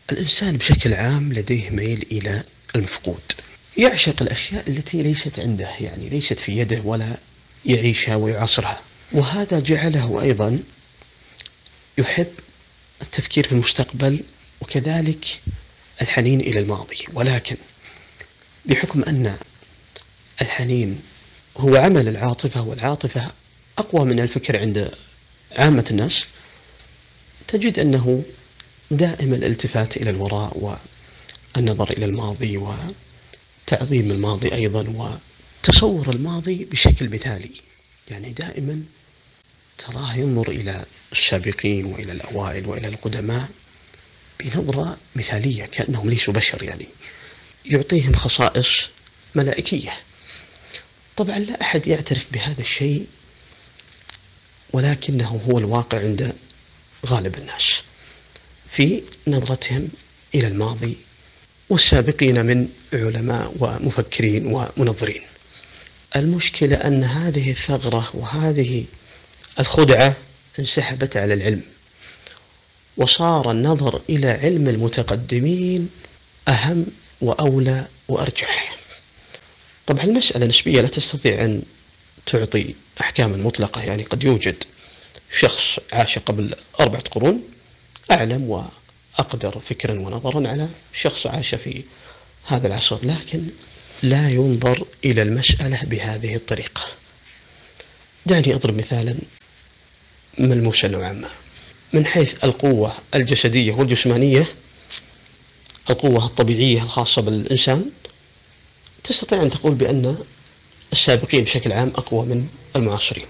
الإنسان بشكل عام لديه ميل إلى المفقود، يعشق الأشياء التي ليست عنده، يعني ليست في يده ولا يعيشها ويعاصرها، وهذا جعله أيضا يحب التفكير في المستقبل وكذلك الحنين إلى الماضي. ولكن بحكم أن الحنين هو عمل العاطفة، والعاطفة أقوى من الفكر عند عامة الناس، تجد أنه دائما الالتفات إلى الوراء والنظر إلى الماضي وتعظيم الماضي أيضا وتصور الماضي بشكل مثالي. يعني دائما تراه ينظر إلى السابقين وإلى الأوائل وإلى القدماء بنظرة مثالية كأنهم ليسوا بشر، يعني يعطيهم خصائص ملائكية. طبعا لا أحد يعترف بهذا الشيء، ولكنه هو الواقع عند غالب الناس في نظرتهم إلى الماضي والسابقين من علماء ومفكرين ومنظرين. المشكلة أن هذه الثغرة وهذه الخدعة انسحبت على العلم، وصار النظر إلى علم المتقدمين أهم وأولى وأرجح. طبعا المسألة نسبية، لا تستطيع أن تعطي أحكاما مطلقة. يعني قد يوجد شخص عاش قبل 4 قرون أعلم وأقدر فكرا ونظرا على شخص عاش في هذا العصر، لكن لا ينظر إلى المسألة بهذه الطريقة. دعني أضرب مثالا ملموسا نوعا ما. من حيث القوة الجسدية والجسمانية، القوة الطبيعية الخاصة بالإنسان، تستطيع أن تقول بأن السابقين بشكل عام أقوى من المعاصرين.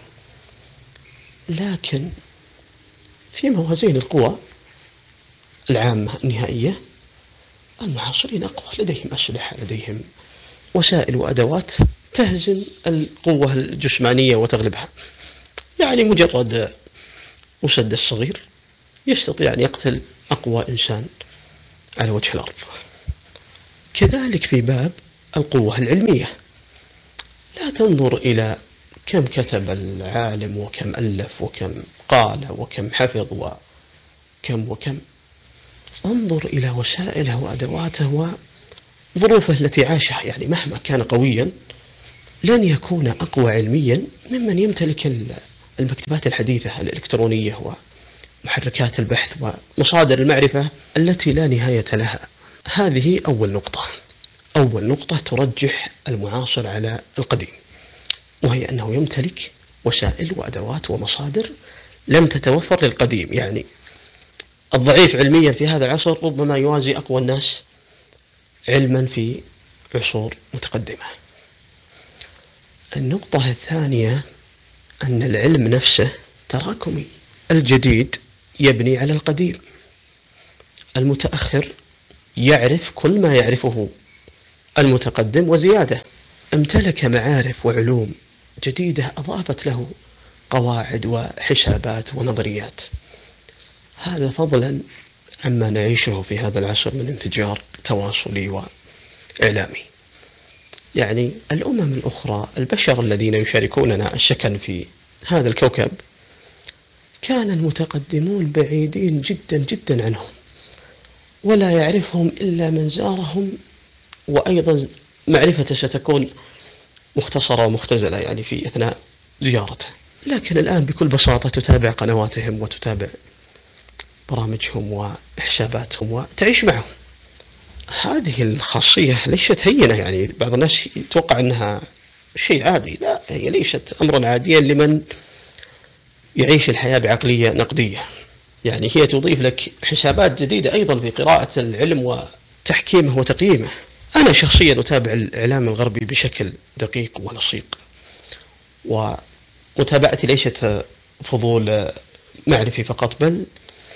لكن في موازين القوى العامة النهائية، المعاصرين أقوى، لديهم أسلحة، لديهم وسائل وأدوات تهزم القوة الجسمانية وتغلبها. يعني مجرد مسدس صغير يستطيع أن يقتل أقوى إنسان على وجه الأرض. كذلك في باب القوة العلمية، لا تنظر إلى كم كتب العالم وكم ألف وكم قال وكم حفظ وكم، انظر إلى وسائله وأدواته وظروفه التي عاشها. يعني مهما كان قويا لن يكون أقوى علميا ممن يمتلك المكتبات الحديثة الإلكترونية ومحركات البحث ومصادر المعرفة التي لا نهاية لها. هذه أول نقطة ترجح المعاصر على القديم، وهي أنه يمتلك وسائل وأدوات ومصادر لم تتوفر للقديم. يعني الضعيف علميا في هذا العصر ربما يوازي أقوى الناس علما في عصور متقدمة. النقطة الثانية أن العلم نفسه تراكمي، الجديد يبني على القديم، المتأخر يعرف كل ما يعرفه المتقدم وزيادة. امتلك معارف وعلوم جديدة أضافت له قواعد وحسابات ونظريات. هذا فضلا عما نعيشه في هذا العصر من انفجار تواصلي وإعلامي. يعني الأمم الأخرى، البشر الذين يشاركوننا السكن في هذا الكوكب، كان المتقدمون بعيدين جدا جدا عنهم، ولا يعرفهم إلا من زارهم، وأيضا معرفته ستكون مختصرة ومختزلة يعني في أثناء زيارته. لكن الآن بكل بساطة تتابع قنواتهم وتتابع برامجهم وحساباتهم وتعيش معهم. هذه الخاصية ليست هينة. يعني بعض الناس يتوقع أنها شيء عادي، لا، هي ليست أمرا عاديا لمن يعيش الحياة بعقلية نقدية. يعني هي تضيف لك حسابات جديدة أيضا في قراءة العلم وتحكيمه وتقييمه. أنا شخصيا أتابع الإعلام الغربي بشكل دقيق ولصيق، ومتابعتي ليست فضول معرفي فقط، بل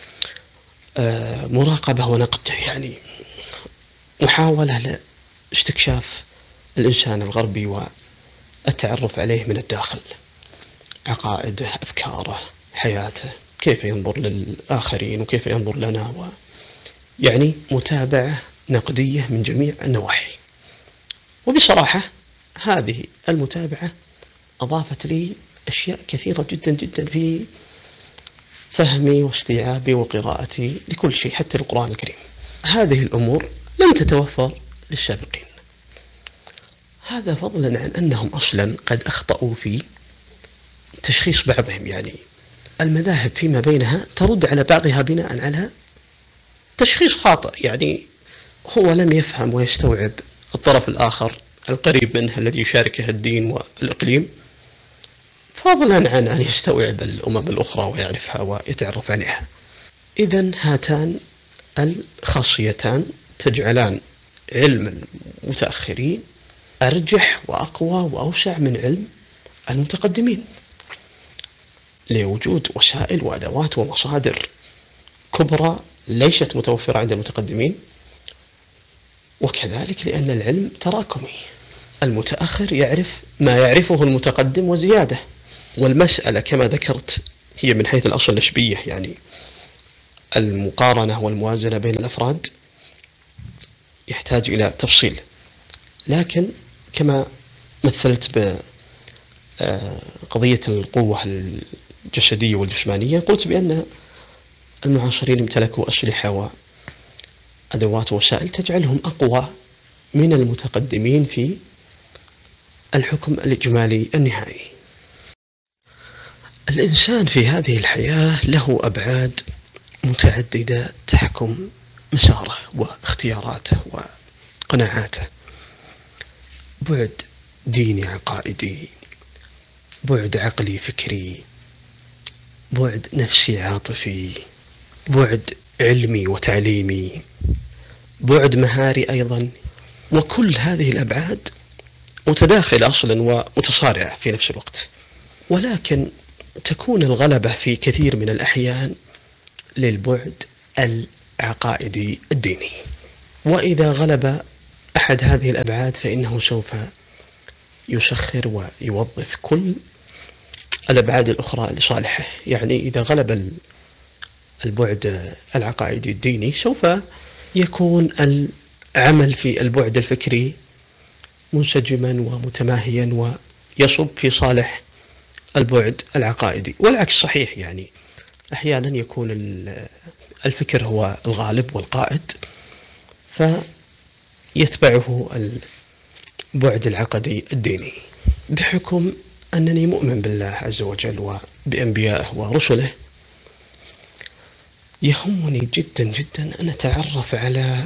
مراقبة ونقد، يعني محاولة لاستكشاف الإنسان الغربي والتعرف عليه من الداخل، عقائده، أفكاره، حياته، كيف ينظر للآخرين وكيف ينظر لنا، يعني متابعة نقدية من جميع النواحي. وبصراحة هذه المتابعة أضافت لي أشياء كثيرة جدا جدا في فهمي واستيعابي وقراءتي لكل شيء، حتى القرآن الكريم. هذه الأمور لم تتوفر للسابقين. هذا فضلا عن أنهم أصلا قد أخطأوا في تشخيص بعضهم، يعني المذاهب فيما بينها ترد على بعضها بناء على تشخيص خاطئ، يعني هو لم يفهم ويستوعب الطرف الآخر القريب منه الذي يشاركه الدين والإقليم، فضلا عن أن يستوعب الأمم الأخرى ويعرفها ويتعرف عليها. إذن هاتان الخاصيتان تجعلان علم المتأخرين أرجح وأقوى وأوسع من علم المتقدمين، لوجود وسائل وأدوات ومصادر كبرى ليست متوفرة عند المتقدمين، وكذلك لأن العلم تراكمي، المتأخر يعرف ما يعرفه المتقدم وزيادة، والمسألة كما ذكرت هي من حيث الأصل نسبية، يعني المقارنة والموازنة بين الأفراد يحتاج إلى تفصيل، لكن كما مثلت بقضية القوة الجسدية والجسمانية، قلت بأن المعاصرين امتلكوا أسلحة وأدوات ووسائل تجعلهم أقوى من المتقدمين في الحكم الإجمالي النهائي. الإنسان في هذه الحياة له أبعاد متعددة تحكم مساره واختياراته وقناعاته، بعد ديني عقائدي، بعد عقلي فكري، بعد نفسي عاطفي، بعد علمي وتعليمي، بعد مهاري أيضا، وكل هذه الأبعاد متداخلة أصلا ومتصارعة في نفس الوقت، ولكن تكون الغلبة في كثير من الأحيان للبعد العقائدي الديني، وإذا غلب أحد هذه الأبعاد فإنه سوف يسخر ويوظف كل الأبعاد الأخرى لصالحه. يعني إذا غلب البعد العقائدي الديني سوف يكون العمل في البعد الفكري منسجما ومتماهيا ويصب في صالح البعد العقائدي، والعكس صحيح، يعني أحيانا يكون الفكر هو الغالب والقائد فيتبعه البعد العقدي الديني. بحكم أنني مؤمن بالله عز وجل وبأنبيائه ورسله، يهمني جدا جدا أن أتعرف على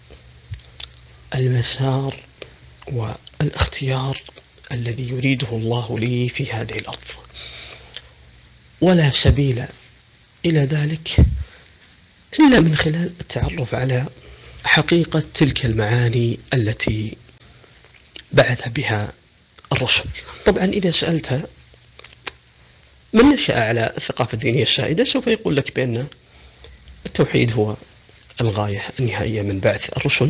المسار والاختيار الذي يريده الله لي في هذه الأرض، ولا سبيل إلى ذلك إلا من خلال التعرف على حقيقة تلك المعاني التي بعث بها الرسل. طبعا إذا سألت من نشأ على الثقافة الدينية السائدة سوف يقول لك بأن التوحيد هو الغاية النهائية من بعث الرسل،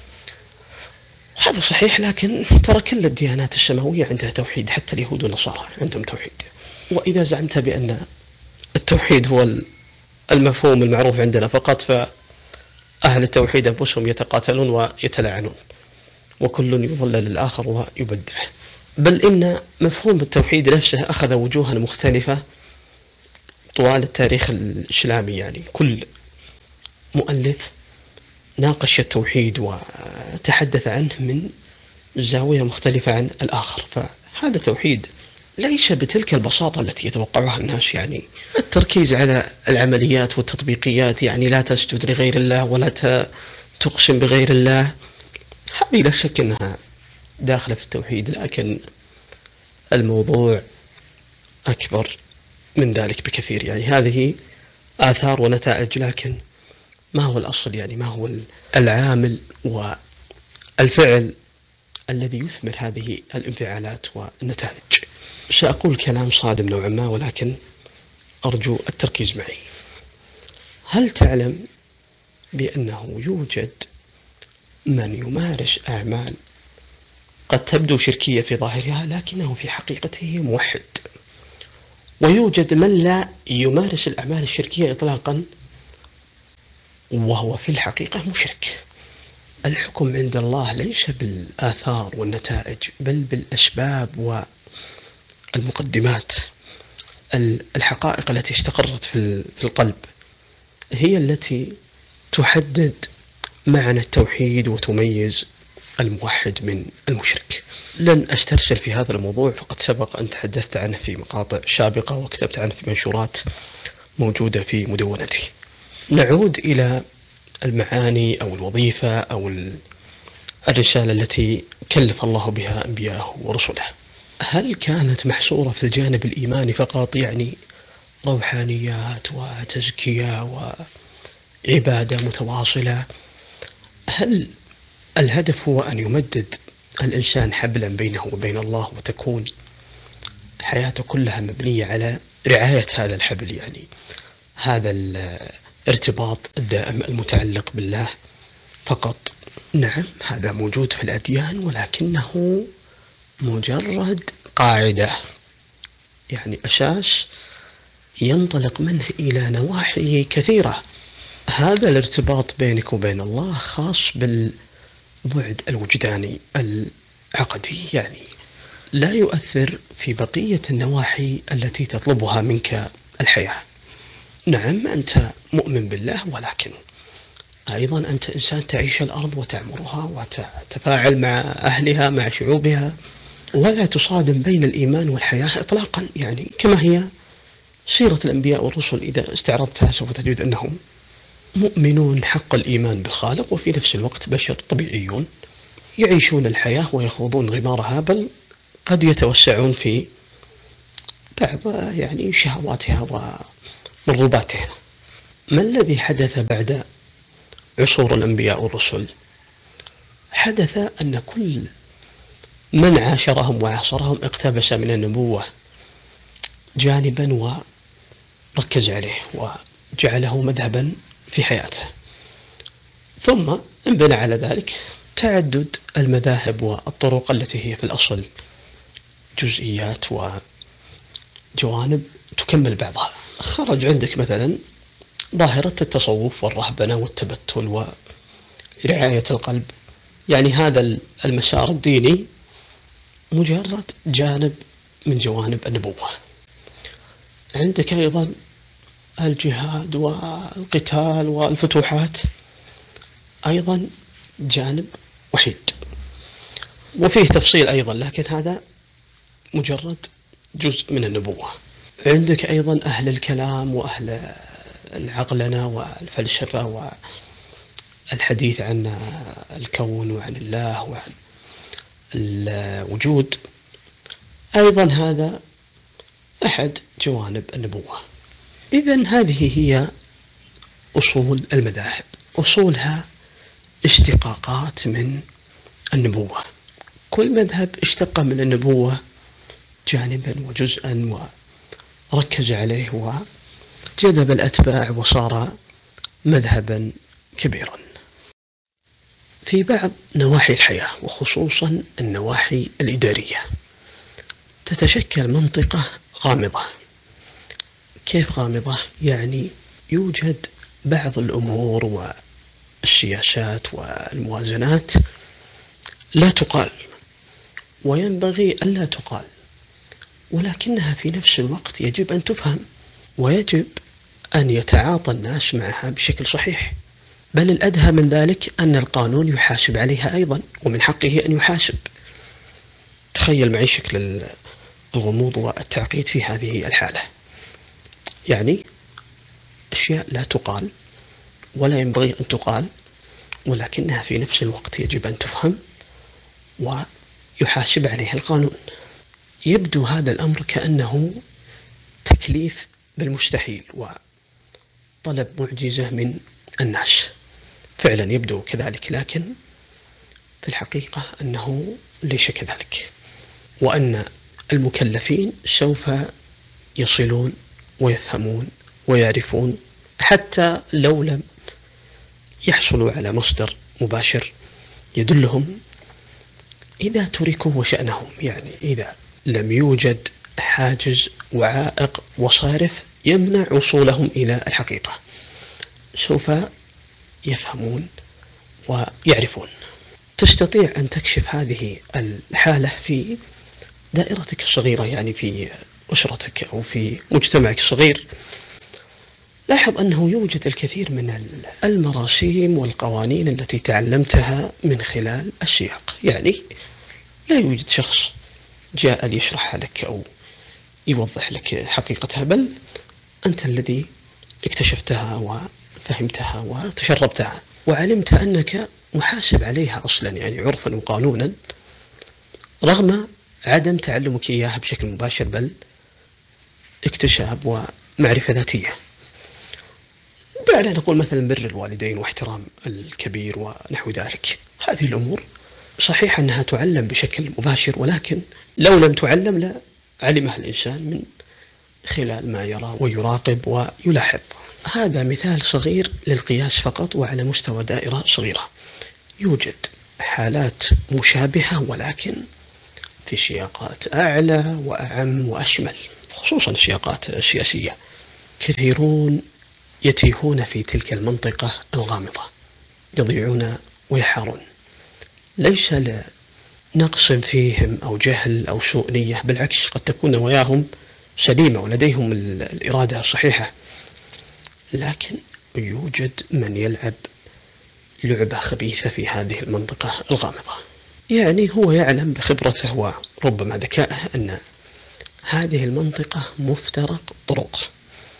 هذا صحيح، لكن ترى كل الديانات السماوية عندها توحيد، حتى اليهود والنصارى عندهم توحيد. وإذا زعمت بأن التوحيد هو المفهوم المعروف عندنا فقط، فأهل التوحيد أنفسهم يتقاتلون ويتلاعنون وكل يضلل الآخر ويبدعه، بل إن مفهوم التوحيد نفسه أخذ وجوها مختلفة طوال التاريخ الإسلامي، يعني كل مؤلف ناقش التوحيد وتحدث عنه من زاوية مختلفة عن الآخر، فهذا توحيد ليس بتلك البساطة التي يتوقعها الناس، يعني التركيز على العمليات والتطبيقيات، يعني لا تسجد لغير الله ولا تقسم بغير الله، هذه لا شك أنها داخلة في التوحيد، لكن الموضوع أكبر من ذلك بكثير. يعني هذه آثار ونتائج، لكن ما هو الأصل؟ يعني ما هو العامل والفعل الذي يثمر هذه الانفعالات والنتائج؟ سأقول كلام صادم نوعا ما، ولكن أرجو التركيز معي. هل تعلم بأنه يوجد من يمارس أعمال قد تبدو شركية في ظاهرها لكنه في حقيقته موحد، ويوجد من لا يمارس الأعمال الشركية إطلاقا وهو في الحقيقة مشرك؟ الحكم عند الله ليس بالآثار والنتائج، بل بالأسباب والمقدمات. الحقائق التي استقرت في القلب هي التي تحدد معنى التوحيد وتميز الموحد من المشرك. لن أسترسل في هذا الموضوع، فقد سبق أن تحدثت عنه في مقاطع سابقة وكتبت عنه في منشورات موجودة في مدونتي. نعود إلى المعاني أو الوظيفة أو الرسالة التي كلف الله بها أنبياءه ورسله. هل كانت محصورة في الجانب الإيماني فقط، يعني روحانيات وتزكية وعبادة متواصلة؟ هل الهدف هو أن يمدد الإنسان حبلا بينه وبين الله وتكون حياته كلها مبنية على رعاية هذا الحبل، يعني هذا الارتباط الدائم المتعلق بالله فقط؟ نعم، هذا موجود في الأديان، ولكنه مجرد قاعدة، يعني أساس ينطلق منه إلى نواحي كثيرة. هذا الارتباط بينك وبين الله خاص بالبعد الوجداني العقدي، يعني لا يؤثر في بقية النواحي التي تطلبها منك الحياة. نعم، أنت مؤمن بالله، ولكن أيضا أنت إنسان تعيش الأرض وتعمرها وتتفاعل مع أهلها مع شعوبها، ولا تصادم بين الإيمان والحياة إطلاقا. يعني كما هي سيرة الأنبياء والرسل، إذا استعرضتها سوف تجد أنهم مؤمنون حق الإيمان بالخالق، وفي نفس الوقت بشر طبيعيون يعيشون الحياة ويخوضون غمارها، بل قد يتوسعون في بعض يعني شهواتها ومرغوباتها. ما الذي حدث بعد عصور الأنبياء والرسل؟ حدث أن كل من عاشرهم وعاصرهم اقتبس من النبوة جانبا وركز عليه وجعله مذهبا في حياته، ثم انبنى على ذلك تعدد المذاهب والطرق التي هي في الأصل جزئيات وجوانب تكمل بعضها. خرج عندك مثلا ظاهرة التصوف والرهبنة والتبتل ورعاية القلب، يعني هذا المسار الديني مجرد جانب من جوانب النبوة. عندك أيضا الجهاد والقتال والفتوحات، أيضا جانب وحيد وفيه تفصيل أيضا، لكن هذا مجرد جزء من النبوة. عندك أيضا أهل الكلام وأهل العقلنة والفلسفة والحديث عن الكون وعن الله وعن الوجود، أيضا هذا أحد جوانب النبوة. إذن هذه هي أصول المذاهب، أصولها اشتقاقات من النبوة. كل مذهب اشتق من النبوة جانبا وجزءا وركز عليه وجذب الأتباع وصار مذهبا كبيرا. في بعض نواحي الحياة وخصوصا النواحي الإدارية تتشكل منطقة غامضة. كيف غامضة؟ يعني يوجد بعض الأمور والسياسات والموازنات لا تقال وينبغي ألا تقال، ولكنها في نفس الوقت يجب أن تفهم، ويجب أن يتعاطى الناس معها بشكل صحيح. بل الأدهى من ذلك أن القانون يحاسب عليها أيضا، ومن حقه أن يحاسب. تخيل معي شكل الغموض والتعقيد في هذه الحالة، يعني أشياء لا تقال ولا ينبغي أن تقال، ولكنها في نفس الوقت يجب أن تفهم ويحاسب عليها القانون. يبدو هذا الأمر كأنه تكليف بالمستحيل وطلب معجزة من الناس، فعلا يبدو كذلك، لكن في الحقيقة أنه ليس كذلك، وأن المكلفين سوف يصلون ويفهمون ويعرفون حتى لو لم يحصلوا على مصدر مباشر يدلهم، إذا تركوا وشأنهم. يعني إذا لم يوجد حاجز وعائق وصارف يمنع وصولهم إلى الحقيقة سوف يفهمون ويعرفون. تستطيع أن تكشف هذه الحالة في دائرتك الصغيرة، يعني في أسرتك أو في مجتمعك الصغير. لاحظ أنه يوجد الكثير من المراسيم والقوانين التي تعلمتها من خلال السياق. يعني لا يوجد شخص جاء ليشرحها لك أو يوضح لك حقيقتها، بل أنت الذي اكتشفتها وفهمتها وتشربتها وعلمت أنك محاسب عليها أصلا، يعني عرفا وقانونا، رغم عدم تعلمك إياها بشكل مباشر، بل اكتشاف ومعرفة ذاتية. دعنا نقول مثلا بر الوالدين واحترام الكبير ونحو ذلك. هذه الأمور صحيح أنها تعلم بشكل مباشر، ولكن لو لم تعلم لا علمها الإنسان من خلال ما يرى ويراقب ويلاحظ. هذا مثال صغير للقياس فقط وعلى مستوى دائرة صغيرة. يوجد حالات مشابهة ولكن في سياقات أعلى وأعم وأشمل، خصوصا السياقات السياسية. كثيرون يتيهون في تلك المنطقة الغامضة، يضيعون ويحارون، ليس لنقص فيهم أو جهل أو سوء نية، بالعكس قد تكون نواياهم سليمة ولديهم الإرادة الصحيحة، لكن يوجد من يلعب لعبة خبيثة في هذه المنطقة الغامضة. يعني هو يعلم بخبرته وربما ذكائه أن هذه المنطقة مفترق طرق،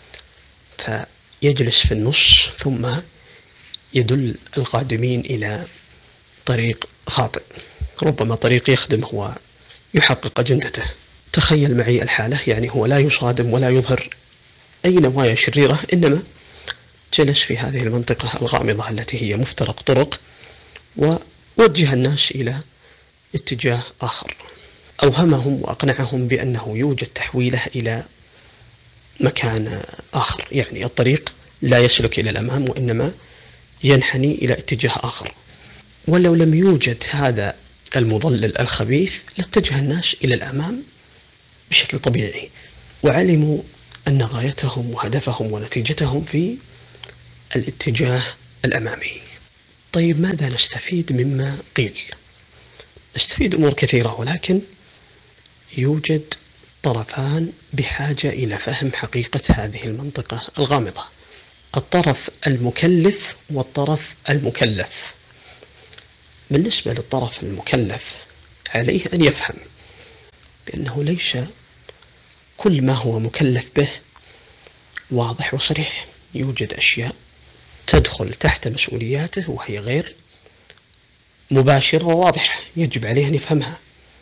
فيجلس في النص ثم يدل القادمين إلى طريق خاطئ، ربما طريق يخدمه ويحقق أجندته. تخيل معي الحالة، يعني هو لا يصادم ولا يظهر أي نوايا شريرة، إنما جلس في هذه المنطقة الغامضة التي هي مفترق طرق ووجه الناس إلى اتجاه آخر، أوهمهم وأقنعهم بأنه يوجد تحويله إلى مكان آخر، يعني الطريق لا يسلك إلى الأمام وإنما ينحني إلى اتجاه آخر. ولو لم يوجد هذا المضلل الخبيث لاتجه الناس إلى الأمام بشكل طبيعي، وعلموا أن غايتهم وهدفهم ونتيجتهم في الاتجاه الأمامي. طيب ماذا نستفيد مما قيل؟ نستفيد أمور كثيرة، ولكن يوجد طرفان بحاجة إلى فهم حقيقة هذه المنطقة الغامضة: الطرف المكلف والطرف المكلف. بالنسبة للطرف المكلف عليه أن يفهم بأنه ليس كل ما هو مكلف به واضح وصريح، يوجد أشياء تدخل تحت مسؤولياته وهي غير مباشرة وواضحة، يجب عليه أن يفهمها،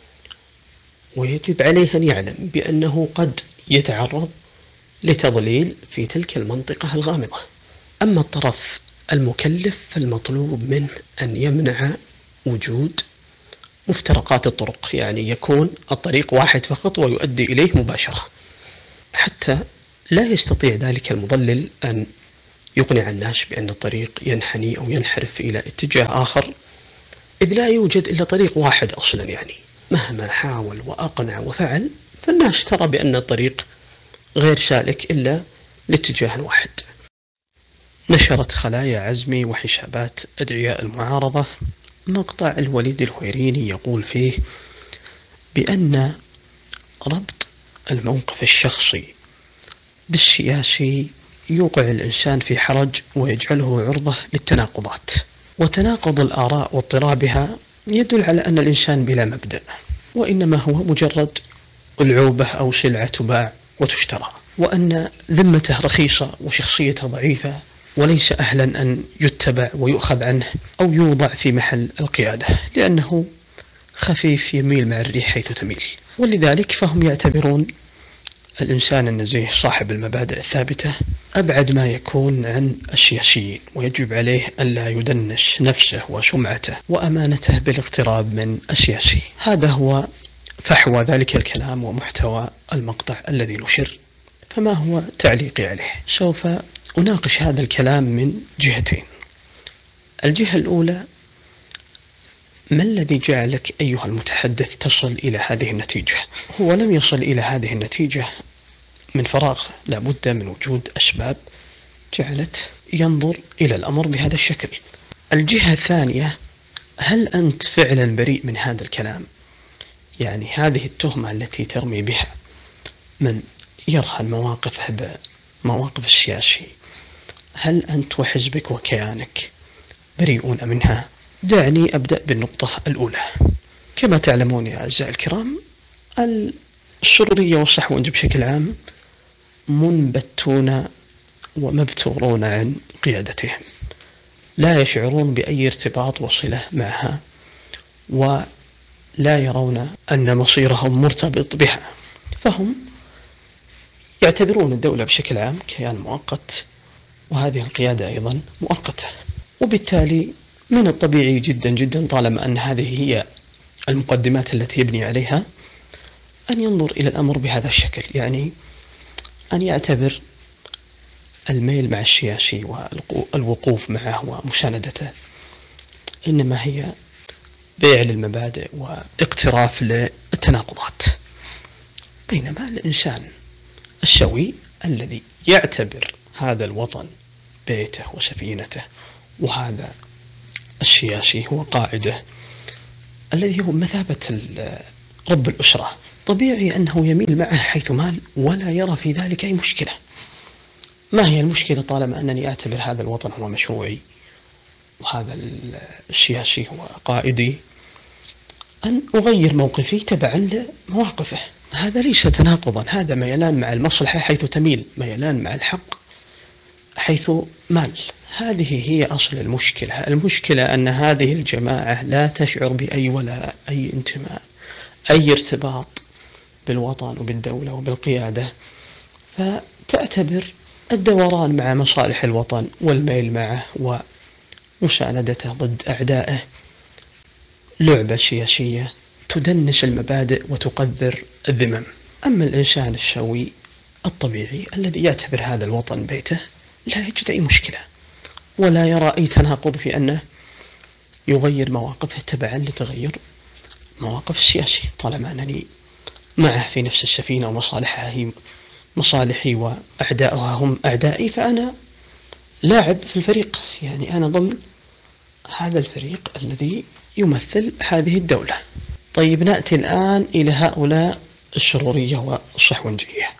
ويجب عليه أن يعلم بأنه قد يتعرض لتضليل في تلك المنطقة الغامضة. أما الطرف المكلف فالمطلوب منه أن يمنع وجود مفترقات الطرق، يعني يكون الطريق واحد فقط ويؤدي إليه مباشرة، حتى لا يستطيع ذلك المضلل أن يقنع الناس بأن الطريق ينحني أو ينحرف إلى اتجاه آخر، إذ لا يوجد إلا طريق واحد أصلا. يعني مهما حاول وأقنع وفعل فالناس ترى بأن الطريق غير سالك إلا لاتجاه واحد. نشرت خلايا عزمي وحسابات أدعياء المعارضة مقطع الوليد الهويريني يقول فيه بأن ربط الموقف الشخصي بالسياسي يوقع الإنسان في حرج ويجعله عرضة للتناقضات، وتناقض الآراء واضطرابها يدل على أن الإنسان بلا مبدأ، وإنما هو مجرد ألعوبة أو سلعة تباع وتشترى، وأن ذمته رخيصة وشخصيته ضعيفة وليس أهلا أن يتبع ويؤخذ عنه أو يوضع في محل القيادة، لأنه خفيف يميل مع الريح حيث تميل. ولذلك فهم يعتبرون الإنسان النزيه صاحب المبادئ الثابتة أبعد ما يكون عن السياسيين، ويجب عليه أن لا يدنس نفسه وسمعته وأمانته بالاقتراب من السياسي. هذا هو فحوى ذلك الكلام ومحتوى المقطع الذي نشر. فما هو تعليقي عليه؟ سوف أناقش هذا الكلام من جهتين. الجهة الأولى: ما الذي جعلك أيها المتحدث تصل إلى هذه النتيجة؟ هو لم يصل إلى هذه النتيجة من فراغ، لا بد من وجود أسباب جعلت ينظر إلى الأمر بهذا الشكل. الجهة الثانية: هل أنت فعلا بريء من هذا الكلام؟ يعني هذه التهمة التي ترمي بها من يرهن مواقفه بمواقف السياسي هل أنت وحزبك وكيانك بريئون منها؟ دعني أبدأ بالنقطة الأولى. كما تعلمون يا أعزائي الكرام، الشرورية والصحوة بشكل عام منبتون ومبتورون عن قيادتهم، لا يشعرون بأي ارتباط وصلة معها، ولا يرون أن مصيرهم مرتبط بها، فهم يعتبرون الدولة بشكل عام كيان مؤقت، وهذه القيادة أيضا مؤقتة. وبالتالي من الطبيعي جدا جدا، طالما أن هذه هي المقدمات التي يبني عليها، أن ينظر إلى الأمر بهذا الشكل، يعني أن يعتبر الميل مع السياسي والوقوف معه ومساندته إنما هي بيع للمبادئ واقتراف للتناقضات. بينما الإنسان السوي الذي يعتبر هذا الوطن بيته وسفينته، وهذا السياسي هو قائده الذي هو مثابة رب الأسرة، طبيعي أنه يميل معه حيث مال ولا يرى في ذلك أي مشكلة. ما هي المشكلة طالما أنني أعتبر هذا الوطن هو مشروعي وهذا السياسي هو قائدي، أن أغير موقفي تبعا لمواقفه؟ هذا ليس تناقضا، هذا ميلان مع المصلحة حيث تميل، ميلان مع الحق حيث مال. هذه هي أصل المشكلة. المشكلة أن هذه الجماعة لا تشعر بأي ولا أي انتماء، أي ارتباط بالوطن وبالدولة وبالقيادة، فتعتبر الدوران مع مصالح الوطن والميل معه ومساندته ضد أعدائه لعبة سياسية تدنس المبادئ وتقذر الذمم. أما الإنسان السوي الطبيعي الذي يعتبر هذا الوطن بيته لا يجد أي مشكلة، ولا يرى أي تناقض في أنه يغير مواقفه تبعا لتغير مواقف السياسي، طالما أنني معه في نفس السفينة ومصالحه مصالحي وأعداؤها هم أعدائي، فأنا لاعب في الفريق، يعني أنا ضمن هذا الفريق الذي يمثل هذه الدولة. طيب نأتي الآن إلى هؤلاء الشرورية والصحوندية،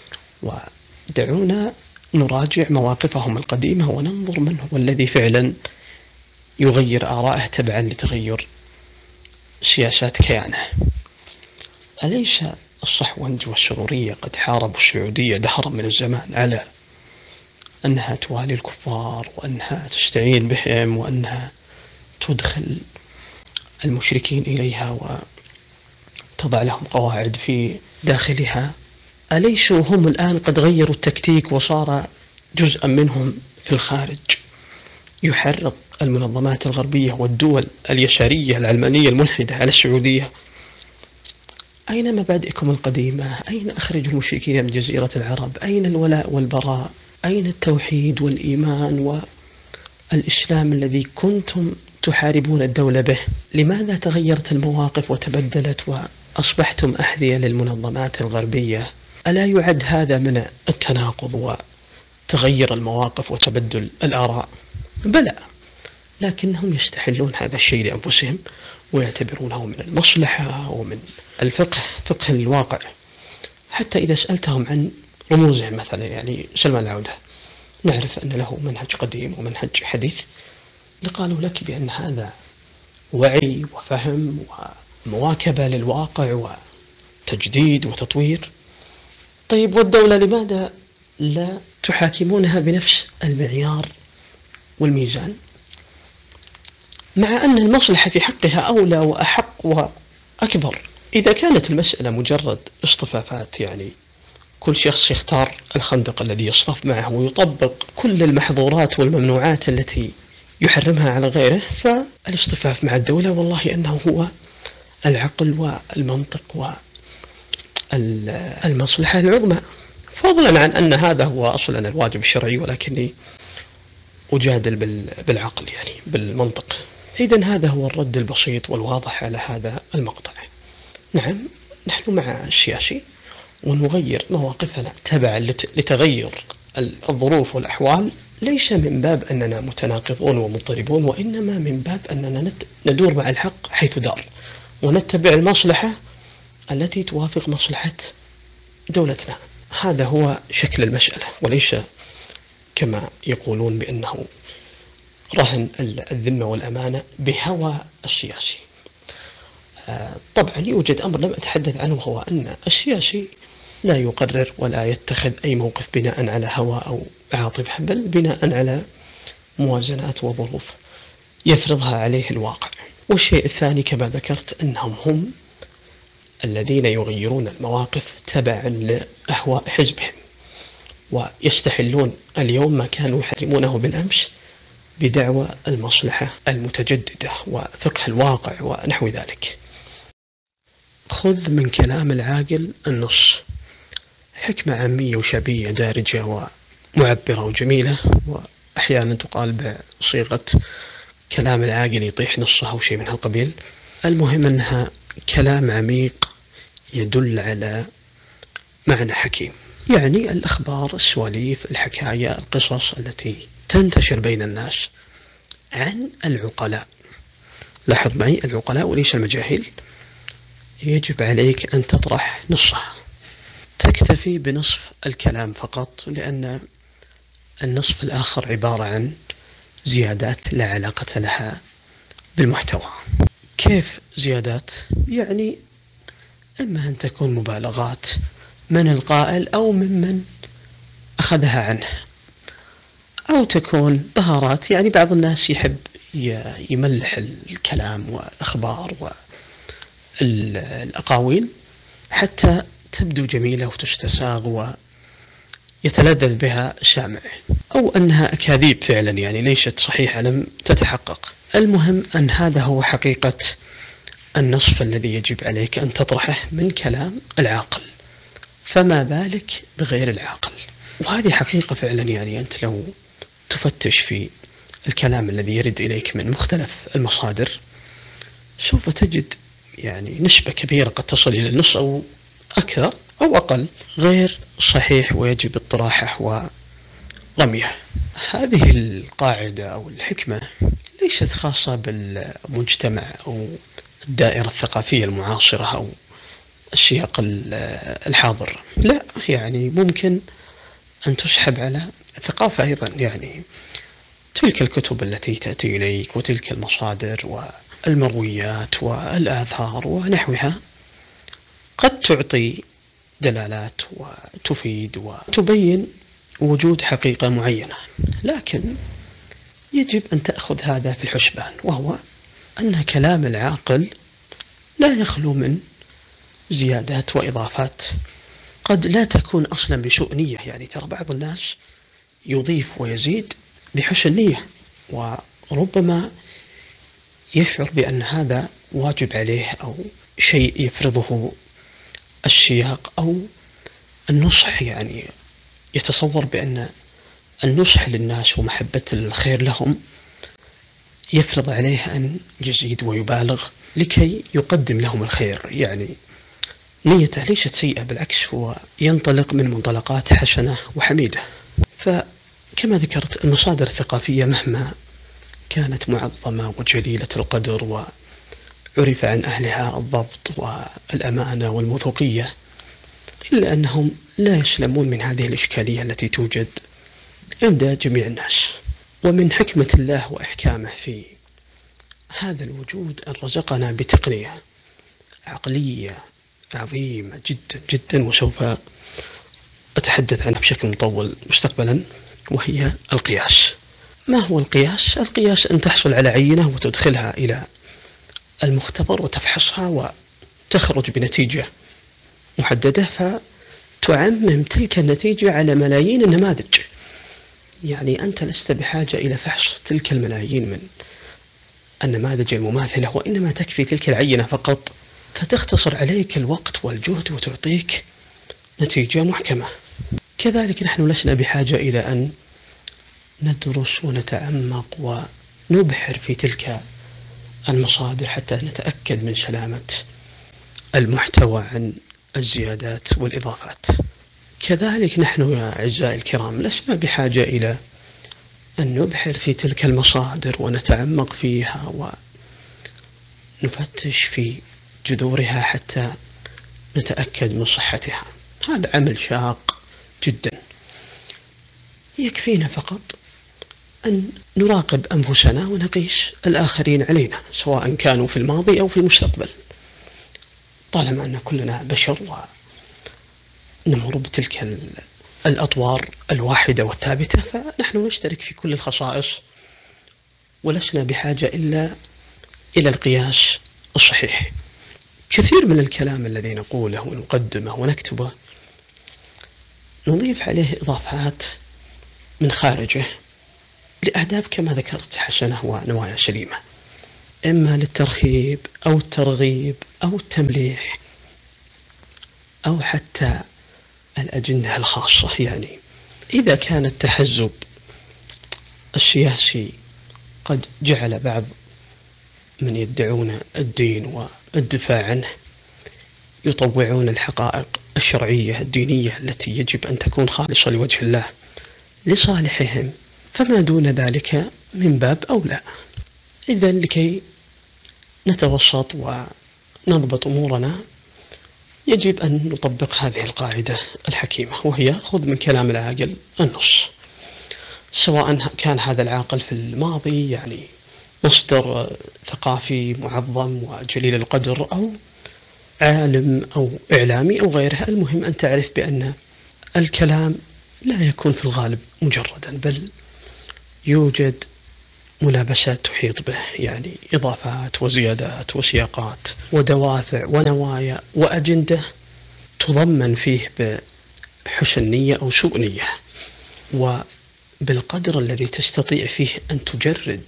ودعونا نراجع مواقفهم القديمة وننظر من هو الذي فعلا يغير آراءه تبعا لتغير سياسات كيانه. أليس الصحوند والشرورية قد حاربوا السعودية دهرا من الزمان على أنها توالي الكفار وأنها تستعين بهم وأنها تدخل المشركين إليها وتضع لهم قواعد في داخلها؟ أليسوا هم الآن قد غيروا التكتيك وصار جزءا منهم في الخارج يحرض المنظمات الغربية والدول اليسارية العلمانية الملحدة على السعودية؟ أين مبادئكم القديمة؟ أين أخرجوا المشركين من جزيرة العرب؟ أين الولاء والبراء؟ أين التوحيد والإيمان والإسلام الذي كنتم تحاربون الدولة به؟ لماذا تغيرت المواقف وتبدلت وأصبحتم أحذية للمنظمات الغربية؟ ألا يعد هذا من التناقض وتغير المواقف وتبدل الآراء؟ بلى، لكنهم يستحلون هذا الشيء لأنفسهم ويعتبرونه من المصلحة ومن الفقه، فقه الواقع. حتى إذا سألتهم عن رموزهم مثلا، يعني سلمان العودة نعرف أن له منهج قديم ومنهج حديث، لقالوا لك بأن هذا وعي وفهم ومواكبة للواقع وتجديد وتطوير. طيب والدولة لماذا لا تحاكمونها بنفس المعيار والميزان، مع أن المصلحة في حقها أولى وأحق وأكبر؟ إذا كانت المسألة مجرد اصطفافات، يعني كل شخص يختار الخندق الذي يصطف معه ويطبق كل المحظورات والممنوعات التي يحرمها على غيره، فالاصطفاف مع الدولة والله أنه هو العقل والمنطق والمصلحة العظمى، فضلا عن أن هذا هو أصلا الواجب الشرعي، ولكني أجادل بالعقل يعني بالمنطق. إذن هذا هو الرد البسيط والواضح على هذا المقطع. نعم، نحن مع السياسي ونغير مواقفنا تبعا لتغير الظروف والأحوال، ليس من باب أننا متناقضون ومضطربون، وإنما من باب أننا ندور مع الحق حيث دار، ونتبع المصلحة التي توافق مصلحة دولتنا. هذا هو شكل المسألة، وليس كما يقولون بأنه رهن الذمة والأمانة بهوى السياسي. طبعا يوجد أمر لم أتحدث عنه، وهو أن السياسي لا يقرر ولا يتخذ أي موقف بناء على هوى أو عاطفة، بل بناء على موازنات وظروف يفرضها عليه الواقع. والشيء الثاني كما ذكرت أنهم هم الذين يغيرون المواقف تبعا لأهواء حزبهم، ويستحلون اليوم ما كانوا يحرمونه بالأمس بدعوى المصلحة المتجددة وفقه الواقع ونحو ذلك. خذ من كلام العاقل النص، حكمة عامية وشعبية دارجة ومعبرة وجميلة، وأحيانا تقال بصيغة كلام العاقل يطيح نصها أو شيء من هالقبيل. المهم أنها كلام عميق يدل على معنى حكيم، يعني الأخبار، السواليف، الحكاية، القصص التي تنتشر بين الناس عن العقلاء، لاحظ معي العقلاء وليس المجاهيل، يجب عليك أن تطرح نصها، تكتفي بنصف الكلام فقط، لأن النصف الآخر عبارة عن زيادات لا علاقة لها بالمحتوى. كيف زيادات؟ يعني إما أن تكون مبالغات من القائل أو ممن أخذها عنه، أو تكون بهارات، يعني بعض الناس يحب يملح الكلام والأخبار والأقاويل حتى تبدو جميلة وتستساغ ويتلذذ بها السامع، أو أنها أكاذيب فعلا يعني ليست صحيحة لم تتحقق. المهم أن هذا هو حقيقة النصف الذي يجب عليك أن تطرحه من كلام العاقل، فما بالك بغير العاقل. وهذه حقيقة فعلا، يعني أنت لو تفتش في الكلام الذي يرد إليك من مختلف المصادر سوف تجد يعني نسبة كبيرة قد تصل إلى النص أو أكثر أو أقل غير صحيح، ويجب اطراحه ورميه. هذه القاعدة أو الحكمة ليست خاصة بالمجتمع أو الدائرة الثقافية المعاصرة أو السياق الحاضر، لا، يعني ممكن أن تسحب على الثقافة أيضا. يعني تلك الكتب التي تأتي إليك وتلك المصادر والمرويات والآثار ونحوها قد تعطي دلالات وتفيد وتبين وجود حقيقة معينة، لكن يجب أن تأخذ هذا في الحسبان، وهو أن كلام العاقل لا يخلو من زيادات وإضافات قد لا تكون أصلا بسوء نية. يعني ترى بعض الناس يضيف ويزيد بحسن نية، وربما يشعر بأن هذا واجب عليه أو شيء يفرضه السياق أو النصح، يعني يتصور بأن النصح للناس ومحبة الخير لهم يفرض عليه أن يزيد ويبالغ لكي يقدم لهم الخير. يعني نيته ليست سيئة، بالعكس هو ينطلق من منطلقات حسنة وحميدة. فكما ذكرت المصادر الثقافية مهما كانت معظمة وجليلة القدر وعرف عن أهلها الضبط والأمانة والموثوقية، إلا أنهم لا يسلمون من هذه الإشكالية التي توجد عند جميع الناس. ومن حكمة الله وإحكامه في هذا الوجود أن رزقنا بتقنية عقلية عظيمة جدا جدا، وسوف أتحدث عنها بشكل مطول مستقبلا، وهي القياس. ما هو القياس؟ القياس أن تحصل على عينة وتدخلها إلى المختبر وتفحصها وتخرج بنتيجة محددة، فتعمم تلك النتيجة على ملايين النماذج. يعني أنت لست بحاجة إلى فحص تلك الملايين من النماذج المماثلة، وإنما تكفي تلك العينة فقط، فتختصر عليك الوقت والجهد وتعطيك نتيجة محكمة. كذلك نحن لسنا بحاجة إلى أن ندرس ونتعمق ونبحر في تلك المصادر حتى نتأكد من سلامة المحتوى عن الزيادات والإضافات. كذلك نحن يا أعزائي الكرام لسنا بحاجة إلى أن نبحر في تلك المصادر ونتعمق فيها ونفتش في جذورها حتى نتأكد من صحتها. هذا عمل شاق جدا. يكفينا فقط أن نراقب أنفسنا ونقيس الآخرين علينا، سواء كانوا في الماضي أو في المستقبل. طالما أن كلنا بشر ونمر بتلك الأطوار الواحدة والثابتة، فنحن نشترك في كل الخصائص، ولسنا بحاجة إلا إلى القياس الصحيح. كثير من الكلام الذي نقوله ونقدمه ونكتبه نضيف عليه إضافات من خارجه لأهداف كما ذكرت حسنة ونوايا سليمة، إما للترهيب أو الترغيب أو التمليح أو حتى الأجندة الخاصة. يعني إذا كان التحزب السياسي قد جعل بعض من يدعون الدين والدفاع عنه يطوعون الحقائق الشرعية الدينية التي يجب أن تكون خالصة لوجه الله لصالحهم، فما دون ذلك من باب أولى. إذن لكي نتوسط ونضبط أمورنا يجب أن نطبق هذه القاعدة الحكيمة، وهي خذ من كلام العاقل النص، سواء كان هذا العاقل في الماضي يعني مصدر ثقافي معظم وجليل القدر، أو عالم أو إعلامي أو غيرها. المهم أن تعرف بأن الكلام لا يكون في الغالب مجردا، بل يوجد ملابسات تحيط به، يعني إضافات وزيادات وسياقات ودوافع ونوايا وأجندة تضمن فيه بحسن نية أو سوء نية، وبالقدر الذي تستطيع فيه أن تجرد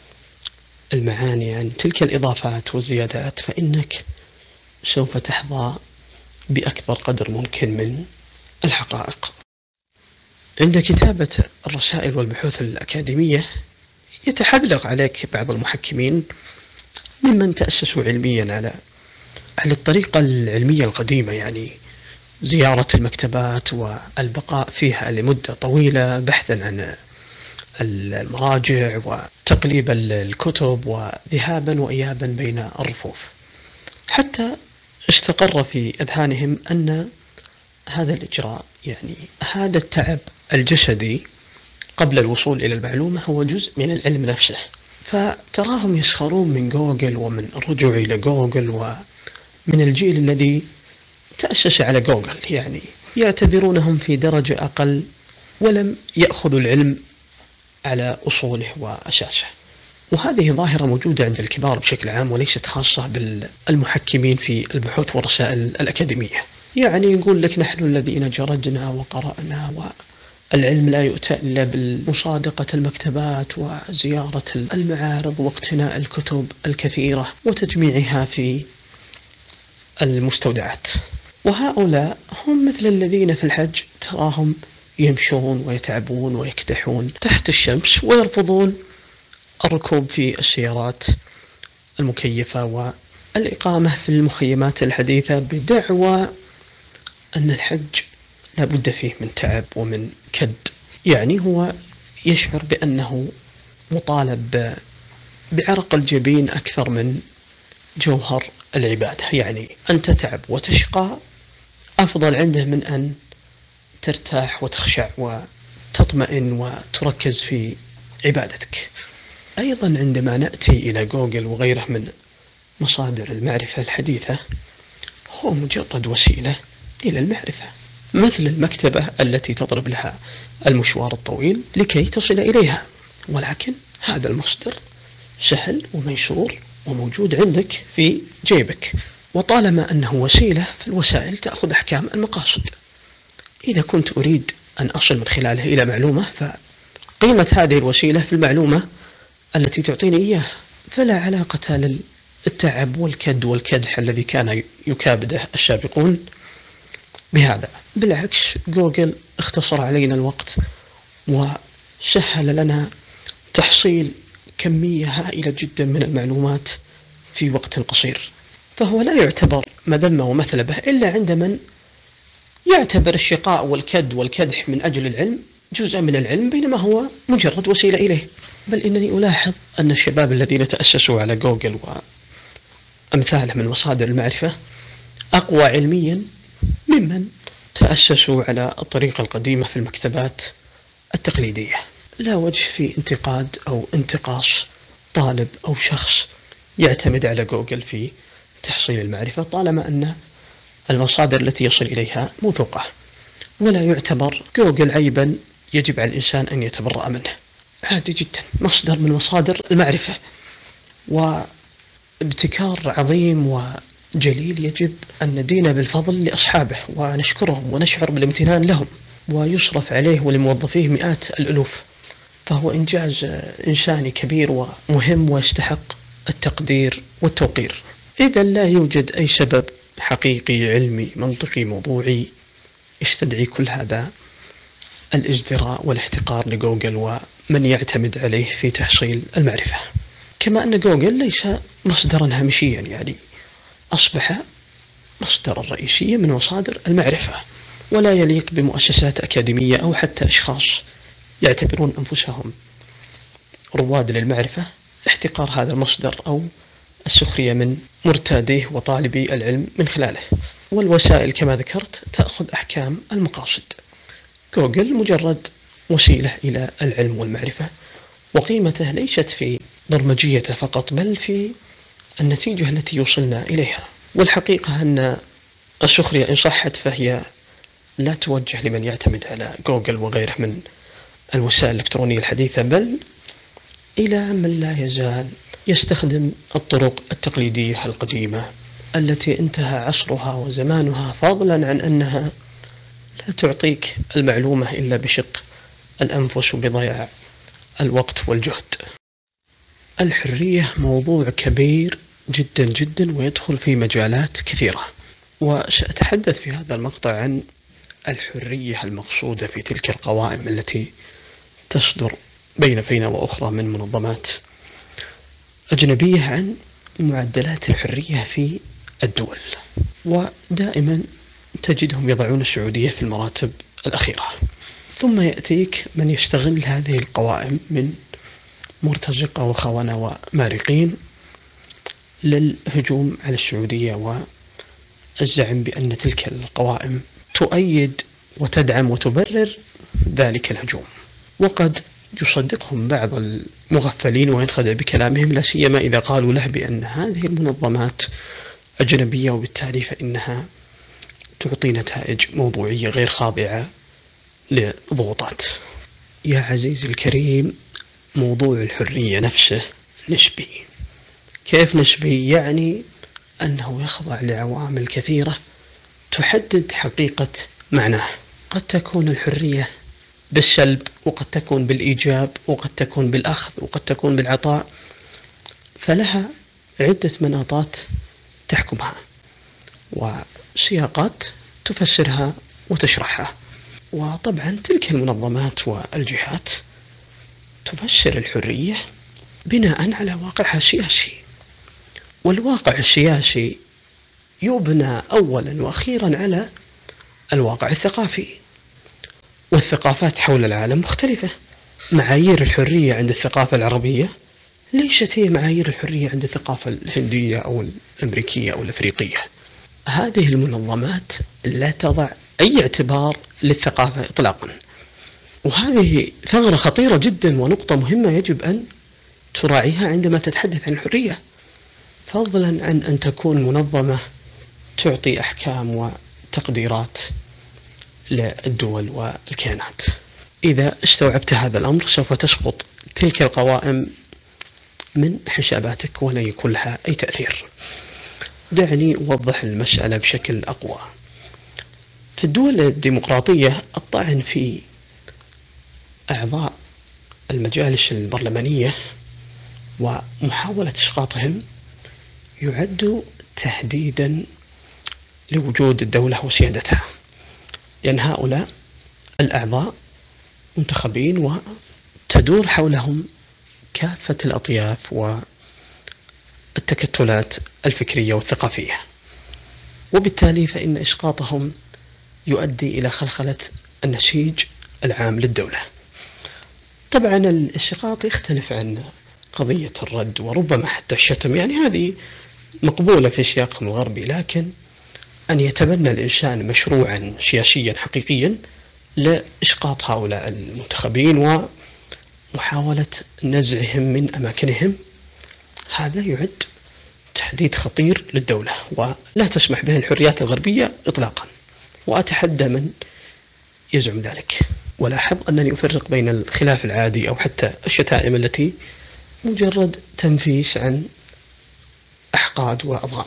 المعاني عن تلك الإضافات والزيادات، فإنك سوف تحظى بأكبر قدر ممكن من الحقائق. عند كتابة الرسائل والبحوث الأكاديمية يتحذلق عليك بعض المحكمين ممن تأسسوا علميا على الطريقة العلمية القديمة، يعني زيارة المكتبات والبقاء فيها لمدة طويلة بحثا عن المراجع وتقليب الكتب وذهابا وإيابا بين الرفوف، حتى استقر في أذهانهم أن هذا الإجراء، يعني هذا التعب الجسدي قبل الوصول إلى المعلومة، هو جزء من العلم نفسه. فتراهم يسخرون من جوجل ومن الرجوع إلى جوجل ومن الجيل الذي تأسس على جوجل، يعني يعتبرونهم في درجة أقل ولم يأخذوا العلم على أصوله وأساسه. وهذه ظاهرة موجودة عند الكبار بشكل عام وليست خاصة بالمحكمين في البحوث والرسائل الأكاديمية. يعني يقول لك نحن الذين جردنا وقرأنا، والعلم لا يؤتى إلا بالمصادقة المكتبات وزيارة المعارض واقتناء الكتب الكثيرة وتجميعها في المستودعات. وهؤلاء هم مثل الذين في الحج تراهم يمشون ويتعبون ويكدحون تحت الشمس ويرفضون الركوب في السيارات المكيفة والإقامة في المخيمات الحديثة بدعوى أن الحج لا بد فيه من تعب ومن كد. يعني هو يشعر بأنه مطالب بعرق الجبين أكثر من جوهر العبادة، يعني أن تتعب وتشقى أفضل عنده من أن ترتاح وتخشع وتطمئن وتركز في عبادتك. أيضا عندما نأتي إلى جوجل وغيره من مصادر المعرفة الحديثة، هو مجرد وسيلة إلى المعرفة، مثل المكتبة التي تضرب لها المشوار الطويل لكي تصل إليها، ولكن هذا المصدر سهل وميسور وموجود عندك في جيبك. وطالما أنه وسيلة، فالوسائل تأخذ أحكام المقاصد. إذا كنت أريد أن أصل من خلاله إلى معلومة، فقيمة هذه الوسيلة في المعلومة التي تعطيني إياه، فلا علاقة للتعب والكد والكدح الذي كان يكابده السابقون بهذا. بالعكس، جوجل اختصر علينا الوقت وسهل لنا تحصيل كمية هائلة جدا من المعلومات في وقت قصير. فهو لا يعتبر مذمة ومثلبة إلا عند من يعتبر الشقاء والكد والكدح من أجل العلم جزء من العلم، بينما هو مجرد وسيلة إليه. بل إنني ألاحظ أن الشباب الذين تأسسوا على جوجل وأمثاله من مصادر المعرفة أقوى علميا ممن تأسسوا على الطريقة القديمة في المكتبات التقليدية. لا وجه في انتقاد أو انتقاص طالب أو شخص يعتمد على جوجل في تحصيل المعرفة طالما أن المصادر التي يصل إليها موثوقة، ولا يعتبر جوجل عيبا يجب على الإنسان أن يتبرأ منه. عادي جدا، مصدر من مصادر المعرفة وابتكار عظيم وجليل يجب أن ندين بالفضل لأصحابه ونشكرهم ونشعر بالامتنان لهم، ويصرف عليه ولموظفيه مئات الألوف، فهو إنجاز إنساني كبير ومهم ويستحق التقدير والتوقير. إذا لا يوجد أي سبب حقيقي علمي منطقي موضوعي يستدعي كل هذا الازدراء والاحتقار لجوجل ومن يعتمد عليه في تحصيل المعرفة. كما أن جوجل ليس مصدرا هامشيا، يعني أصبح مصدرا رئيسيا من مصادر المعرفة، ولا يليق بمؤسسات أكاديمية أو حتى أشخاص يعتبرون أنفسهم رواد للمعرفة احتقار هذا المصدر أو السخرية من مرتاديه وطالبي العلم من خلاله. والوسائل كما ذكرت تأخذ أحكام المقاصد. جوجل مجرد وسيلة إلى العلم والمعرفة، وقيمته ليست في برمجيته فقط بل في النتيجة التي يوصلنا إليها. والحقيقة أن السخرية إن صحت فهي لا توجه لمن يعتمد على جوجل وغيره من الوسائل الإلكترونية الحديثة، بل إلى من لا يزال يستخدم الطرق التقليدية القديمة التي انتهى عصرها وزمانها، فضلا عن أنها لا تعطيك المعلومة إلا بشق الأنفس وبضياع الوقت والجهد. الحرية موضوع كبير جدا جدا ويدخل في مجالات كثيرة، وسأتحدث في هذا المقطع عن الحرية المقصودة في تلك القوائم التي تصدر بين فينة وأخرى من منظمات أجنبية عن معدلات الحرية في الدول، ودائما تجدهم يضعون السعودية في المراتب الأخيرة. ثم يأتيك من يستغل هذه القوائم من مرتزقة وخونة ومارقين للهجوم على السعودية والزعم بأن تلك القوائم تؤيد وتدعم وتبرر ذلك الهجوم. وقد يصدقهم بعض المغفلين وينخدع بكلامهم، لا سيما إذا قالوا له بأن هذه المنظمات أجنبية وبالتالي فإنها تعطي نتائج موضوعية غير خاضعة لضغوطات. يا عزيزي الكريم، موضوع الحرية نفسه نسبي. كيف نسبي؟ يعني أنه يخضع لعوامل كثيرة تحدد حقيقة معناه. قد تكون الحرية بالسلب، وقد تكون بالإيجاب، وقد تكون بالأخذ، وقد تكون بالعطاء، فلها عدة مناطات تحكمها وسياقات تفسرها وتشرحها. وطبعا تلك المنظمات والجهات تفسر الحرية بناء على واقعها السياسي، والواقع السياسي يبنى أولا وأخيرا على الواقع الثقافي، والثقافات حول العالم مختلفة. معايير الحرية عند الثقافة العربية ليست هي معايير الحرية عند الثقافة الهندية أو الأمريكية أو الأفريقية. هذه المنظمات لا تضع أي اعتبار للثقافة إطلاقا، وهذه ثغرة خطيرة جدا ونقطة مهمة يجب أن تراعيها عندما تتحدث عن الحرية، فضلا عن أن تكون منظمة تعطي أحكام وتقديرات للدول والكيانات. إذا استوعبت هذا الأمر سوف تسقط تلك القوائم من حساباتك ولا يكون لها أي تأثير. دعني أوضح المسألة بشكل أقوى. في الدول الديمقراطية الطعن في أعضاء المجالس البرلمانية ومحاولة إسقاطهم يعد تهديدا لوجود الدولة وسيادتها، لأن هؤلاء الأعضاء منتخبين وتدور حولهم كافة الأطياف والتكتلات الفكرية والثقافية، وبالتالي فإن إسقاطهم يؤدي إلى خلخلة النسيج العام للدولة. طبعا الإسقاط يختلف عن قضية الرد وربما حتى الشتم، يعني هذه مقبولة في سياقهم الغربي، لكن أن يتبنى الإنسان مشروعا سياسيا حقيقيا لإسقاط هؤلاء المنتخبين ومحاولة نزعهم من أماكنهم. هذا يعد تهديد خطير للدولة ولا تسمح به الحريات الغربية إطلاقا، وأتحدى من يزعم ذلك. ولاحظ أنني أفرق بين الخلاف العادي أو حتى الشتائم التي مجرد تنفيس عن أحقاد وأضغان،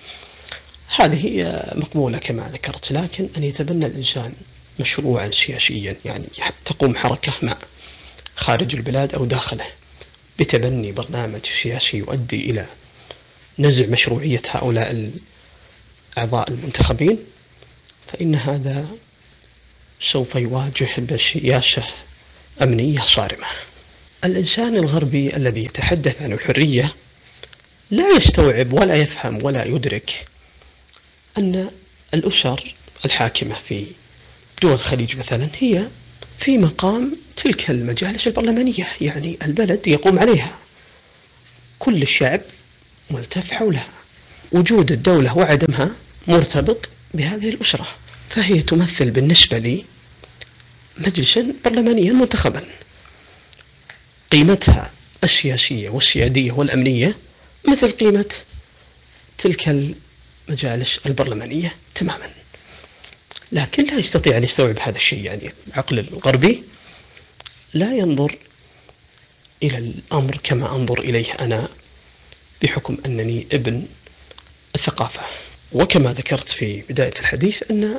هذه مقبولة كما ذكرت. لكن أن يتبنى الإنسان مشروعا سياسيا، يعني تقوم حركة ما خارج البلاد أو داخله بتبني برنامج سياسي يؤدي إلى نزع مشروعية هؤلاء الأعضاء المنتخبين، فإن هذا سوف يواجه بسياسة أمنية صارمة. الإنسان الغربي الذي يتحدث عن الحرية لا يستوعب ولا يفهم ولا يدرك أن الأسر الحاكمة في دول الخليج مثلا هي في مقام تلك المجالس البرلمانية، يعني البلد يقوم عليها، كل الشعب ملتف حولها، وجود الدولة وعدمها مرتبط بهذه الأسرة، فهي تمثل بالنسبة لي مجلسا برلمانيا منتخبا، قيمتها السياسية والسيادية والأمنية مثل قيمة تلك المجالس البرلمانية تماما. لكن لا يستطيع أن يستوعب هذا الشيء، يعني العقل الغربي لا ينظر إلى الأمر كما أنظر إليه أنا بحكم أنني ابن الثقافة. وكما ذكرت في بداية الحديث أن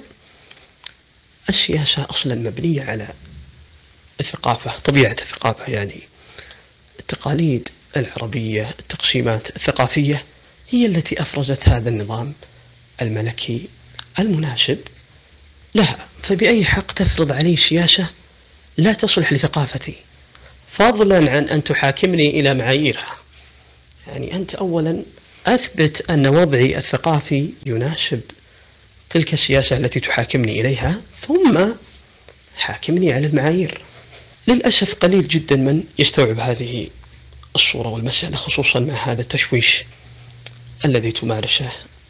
السياسة أصلا مبنية على الثقافة، طبيعة الثقافة، يعني التقاليد العربية، التقسيمات الثقافية هي التي أفرزت هذا النظام الملكي المناسب لها. فبأي حق تفرض علي سياسة لا تصلح لثقافتي، فضلا عن أن تحاكمني إلى معاييرها؟ يعني أنت أولا أثبت أن وضعي الثقافي يناسب تلك السياسة التي تحاكمني إليها، ثم حاكمني على المعايير. للأسف قليل جدا من يستوعب هذه الصورة والمسألة، خصوصا مع هذا التشويش الذي تمارسه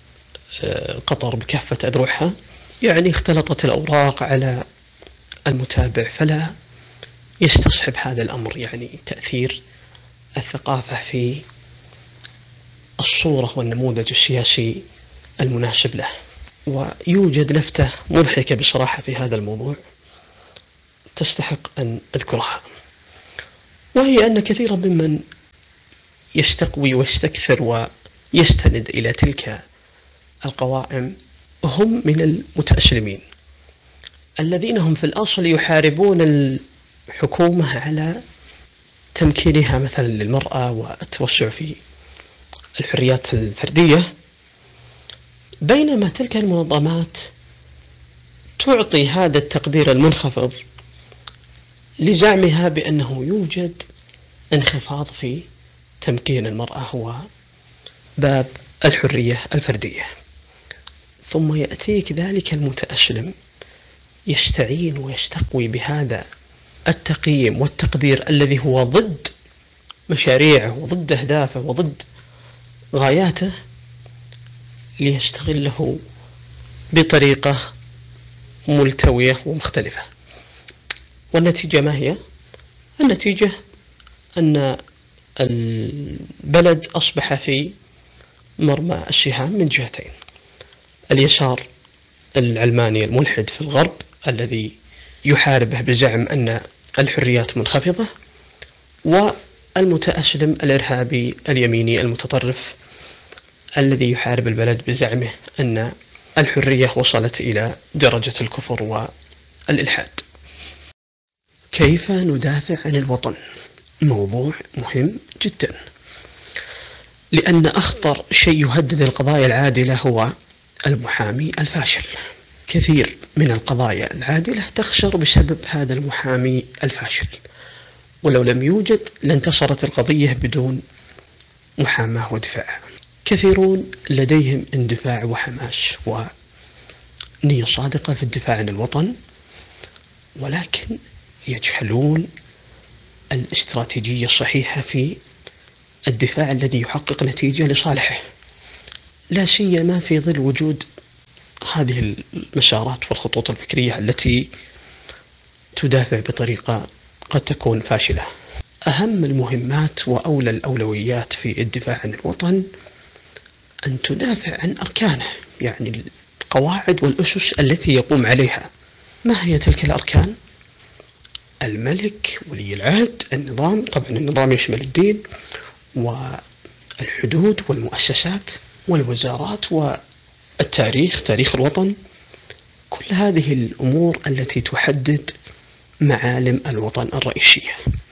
قطر بكافة أذرعها. يعني اختلطت الأوراق على المتابع فلا يستصحب هذا الأمر، يعني تأثير الثقافة في الصورة والنموذج السياسي المناسب له. ويوجد لفتة مضحكة بصراحة في هذا الموضوع تستحق أن أذكرها، وهي أن كثيرا ممن يستقوي ويستكثر ويستند إلى تلك القوائم هم من المتأسلمين الذين هم في الأصل يحاربون الحكومة على تمكينها مثلا للمرأة والتوسع في الحريات الفردية، بينما تلك المنظمات تعطي هذا التقدير المنخفض لزعمها بأنه يوجد انخفاض في تمكين المرأة هو باب الحرية الفردية. ثم يأتيك ذلك المتأسلم يستعين ويستقوي بهذا التقييم والتقدير الذي هو ضد مشاريعه وضد أهدافه وضد غاياته، ليستغله بطريقة ملتوية ومختلفة. والنتيجة ما هي؟ النتيجة أن البلد أصبح في مرمى السهام من جهتين: اليسار العلماني الملحد في الغرب الذي يحاربه بزعم أن الحريات منخفضة، والمتأسلم الإرهابي اليميني المتطرف الذي يحارب البلد بزعمه أن الحرية وصلت إلى درجة الكفر والإلحاد. كيف ندافع عن الوطن؟ موضوع مهم جدا، لأن أخطر شيء يهدد القضايا العادلة هو المحامي الفاشل. كثير من القضايا العادلة تخسر بسبب هذا المحامي الفاشل، ولو لم يوجد لانتصرت القضية بدون محاماة ودفاع. كثيرون لديهم اندفاع وحماس ونية صادقة في الدفاع عن الوطن، ولكن يجهلون الاستراتيجية الصحيحة في الدفاع الذي يحقق نتيجة لصالحه، لا سيما في ظل وجود هذه المسارات والخطوط الفكرية التي تدافع بطريقة قد تكون فاشلة. أهم المهمات وأولى الأولويات في الدفاع عن الوطن أن تدافع عن أركانه، يعني القواعد والأسس التي يقوم عليها. ما هي تلك الأركان؟ الملك، ولي العهد، النظام، طبعا النظام يشمل الدين والحدود والمؤسسات والوزارات والتاريخ، تاريخ الوطن. كل هذه الأمور التي تحدد معالم الوطن الرئيسية.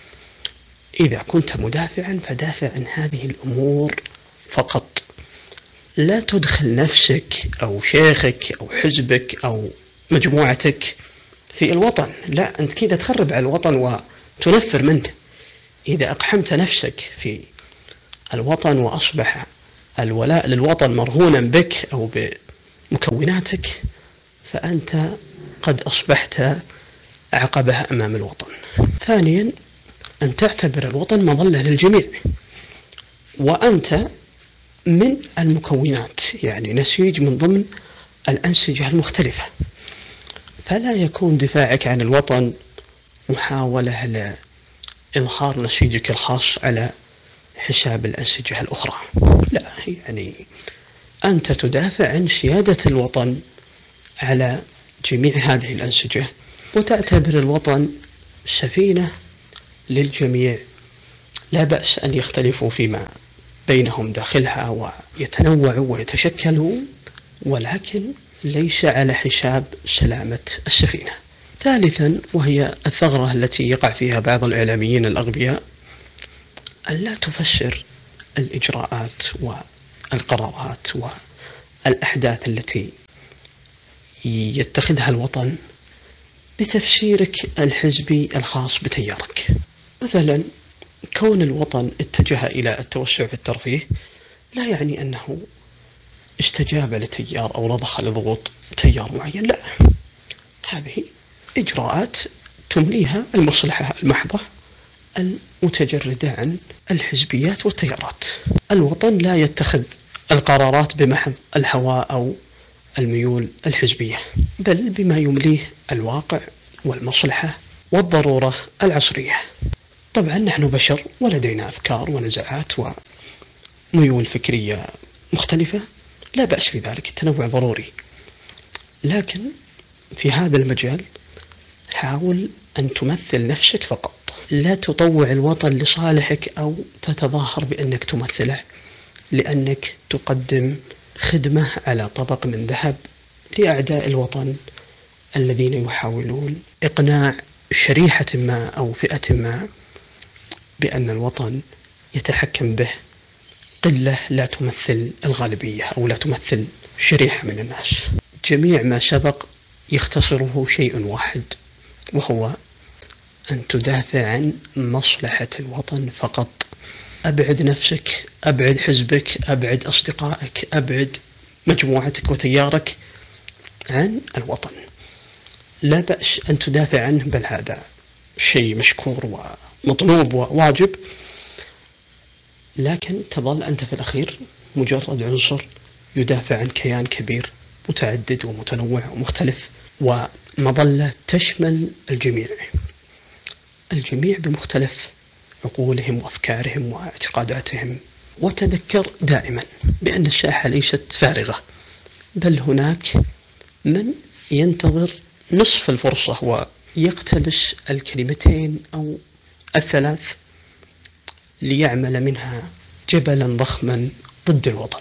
إذا كنت مدافعا فدافع عن هذه الأمور فقط، لا تدخل نفسك أو شيخك أو حزبك أو مجموعتك في الوطن. لا، أنت كذا تخرب على الوطن وتنفر منه. إذا أقحمت نفسك في الوطن وأصبح الولاء للوطن مرهونا بك أو بمكوناتك، فأنت قد أصبحت عقبة أمام الوطن. ثانيا، أن تعتبر الوطن مظلة للجميع، وأنت من المكونات، يعني نسيج من ضمن الأنسجة المختلفة. فلا يكون دفاعك عن الوطن محاولة لإظهار نسيجك الخاص على حساب الأنسجة الأخرى. لا، يعني أنت تدافع عن سيادة الوطن على جميع هذه الأنسجة، وتعتبر الوطن سفينة للجميع، لا بأس أن يختلفوا فيما بينهم داخلها ويتنوعوا ويتشكلوا، ولكن ليس على حساب سلامة السفينة. ثالثا، وهي الثغرة التي يقع فيها بعض الإعلاميين الأغبياء، أن لا تفسر الإجراءات والقرارات والأحداث التي يتخذها الوطن بتفسيرك الحزبي الخاص بتيارك. مثلا، كون الوطن اتجه إلى التوسع في الترفيه لا يعني أنه استجاب لتيار أو رضخ لضغوط تيار معين. لا، هذه إجراءات تمليها المصلحة المحضة المتجردة عن الحزبيات والتيارات. الوطن لا يتخذ القرارات بمحض الهوى أو الميول الحزبية، بل بما يمليه الواقع والمصلحة والضرورة العصرية. طبعا نحن بشر ولدينا أفكار ونزعات وميول فكرية مختلفة، لا بأس في ذلك، التنوع ضروري. لكن في هذا المجال حاول أن تمثل نفسك فقط، لا تطوع الوطن لصالحك أو تتظاهر بأنك تمثله، لأنك تقدم خدمة على طبق من ذهب لأعداء الوطن الذين يحاولون إقناع شريحة ما أو فئة ما بأن الوطن يتحكم به قلة لا تمثل الغالبية أو لا تمثل شريحة من الناس. جميع ما سبق يختصره شيء واحد، وهو أن تدافع عن مصلحة الوطن فقط. أبعد نفسك، أبعد حزبك، أبعد أصدقائك، أبعد مجموعتك وتيارك عن الوطن. لا بأس أن تدافع عنه، بل هذا شيء مشكور ومطلوب وواجب، لكن تظل أنت في الأخير مجرد عنصر يدافع عن كيان كبير متعدد ومتنوع ومختلف، ومظلة تشمل الجميع بمختلف عقولهم وأفكارهم واعتقاداتهم. وتذكر دائما بأن الساحة ليست فارغة، بل هناك من ينتظر نصف الفرصة ويقتبس الكلمتين أو الثلاث ليعمل منها جبلا ضخما ضد الوطن.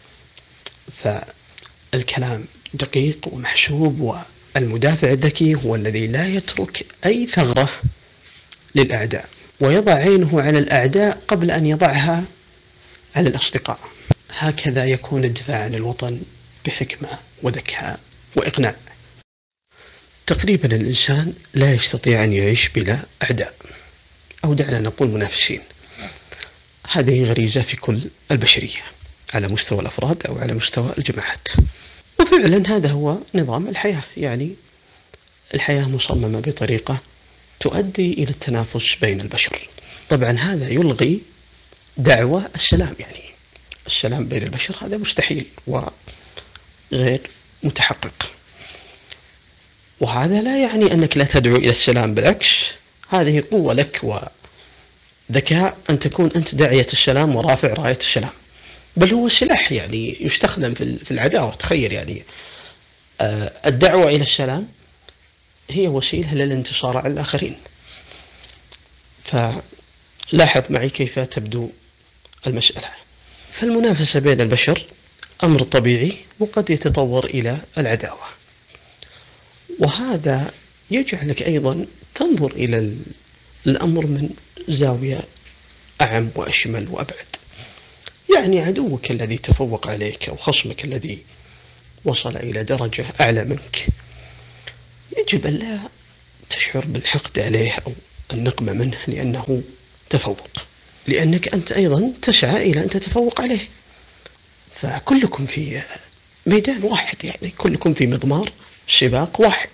فالكلام دقيق ومحسوب، والمدافع الذكي هو الذي لا يترك أي ثغرة للأعداء، ويضع عينه على الأعداء قبل أن يضعها على الأصدقاء. هكذا يكون الدفاع عن الوطن بحكمة وذكاء وإقناع. تقريبا الإنسان لا يستطيع أن يعيش بلا أعداء، أو دعنا نقول منافسين. هذه غريزة في كل البشرية على مستوى الأفراد أو على مستوى الجماعات، وفعلا هذا هو نظام الحياة. يعني الحياة مصممة بطريقة تؤدي إلى التنافس بين البشر. طبعا هذا يلغي دعوة السلام، يعني السلام بين البشر هذا مستحيل وغير متحقق. وهذا لا يعني أنك لا تدعو إلى السلام، بالعكس هذه قوة لك وذكاء أن تكون أنت داعية السلام ورافع راية السلام، بل هو سلاح يعني يستخدم في العداوة. تخيل يعني الدعوة إلى السلام هي وسيلة للانتصار على الآخرين. فلاحظ معي كيف تبدو المسألة. فالمنافسة بين البشر أمر طبيعي وقد يتطور إلى العداوة، وهذا يجعلك أيضا تنظر إلى الأمر من زاوية أعم وأشمل وأبعد. يعني عدوك الذي تفوق عليك أو خصمك الذي وصل إلى درجة أعلى منك يجب أن لا تشعر بالحقد عليه أو النقمة منه لأنه تفوق، لأنك أنت أيضا تسعى إلى أن تتفوق عليه. فكلكم في ميدان واحد، يعني كلكم في مضمار سباق واحد.